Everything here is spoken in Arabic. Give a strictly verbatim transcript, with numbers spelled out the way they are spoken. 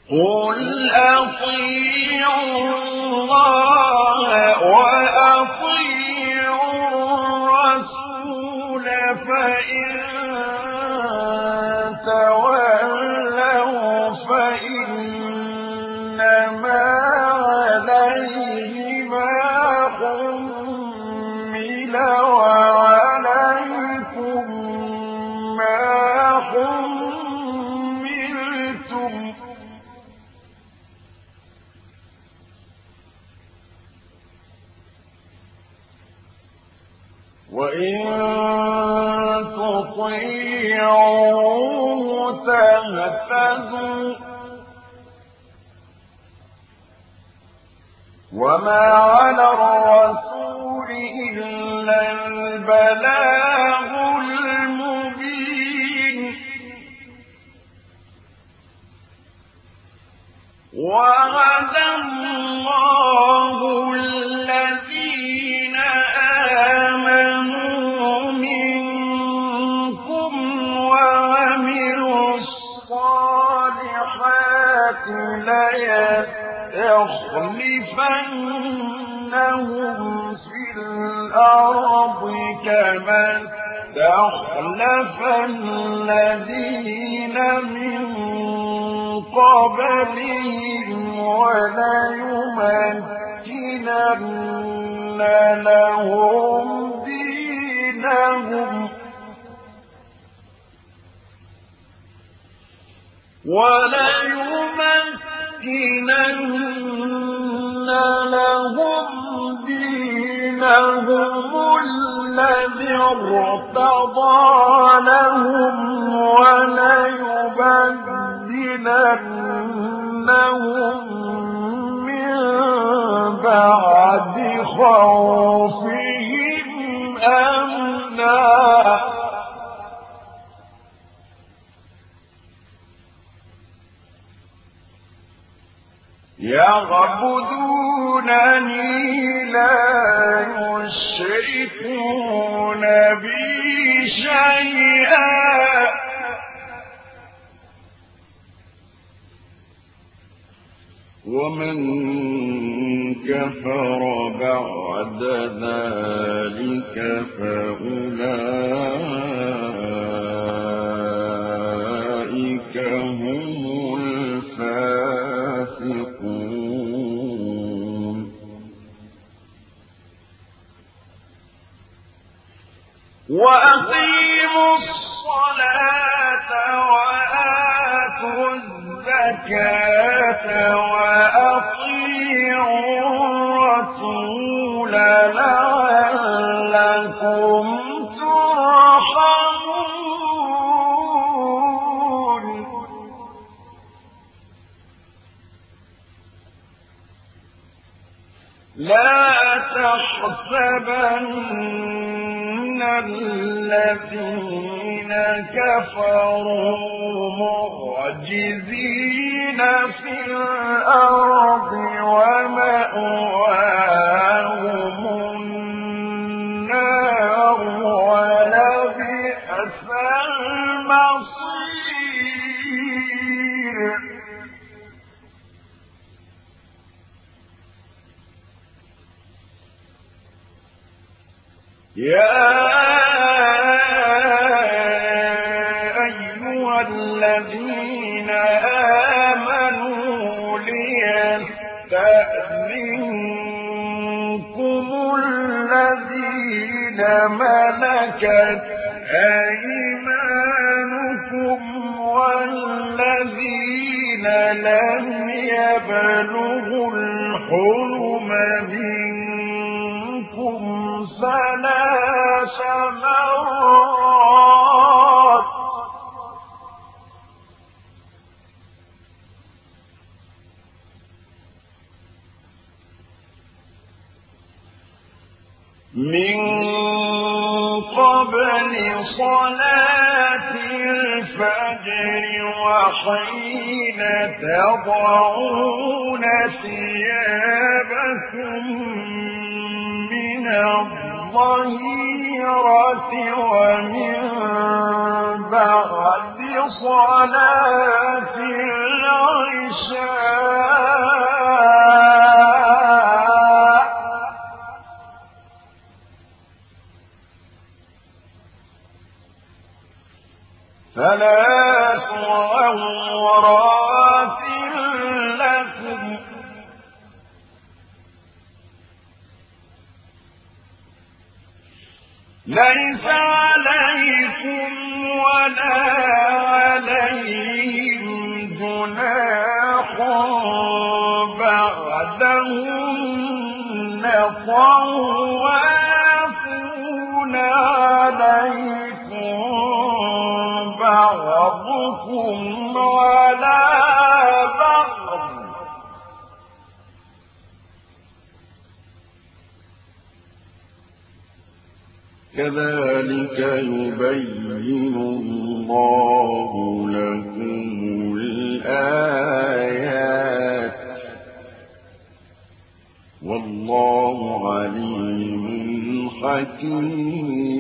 قل أطيعوا الله وأطيعوا الرسول فإن تولوا فإنما عليه ما حمل وعليكم ما حملتم وإن تطيعوا تهتدوا وما على الرسول إلا البلاغ المبين وعد الله الذين آمنوا منكم وعملوا الصالحات ليستخلفنهم في الأرض كما استخلف الذين من قبلهم وليمكنن لهم دينهم وليمكنن لهم دينهم الذي ارتضى لهم وليبدلنهم من بعد خوفهم أمنا يعبدونني لا يشركون بي شيئا ومن كفر بعد ذلك فأولئك هم الفاسقون وأقيموا الصلاة وآتوا الزكاة وأطيعوا الرسول لعلكم ترحمون لا تحسبن الذين كفروا معجزين في الأرض ومأواهم النار ولبئس المصير يا أيها الذين آمنوا ليستأذنكم الذين ملكت أيمانكم والذين لم يبلغوا الحلم منكم ثلاث مرات من قبل صلاة الفجر وحين تضعون ثيابكم من الظهيرة ومن بعد صلاة العشاء عورات لكم ليس عليكم ولا عليهم جناح بعدهن طوافون عليكم بعضكم على بعض كذلك يبين الله لكم الآيات والله عليم حكيم.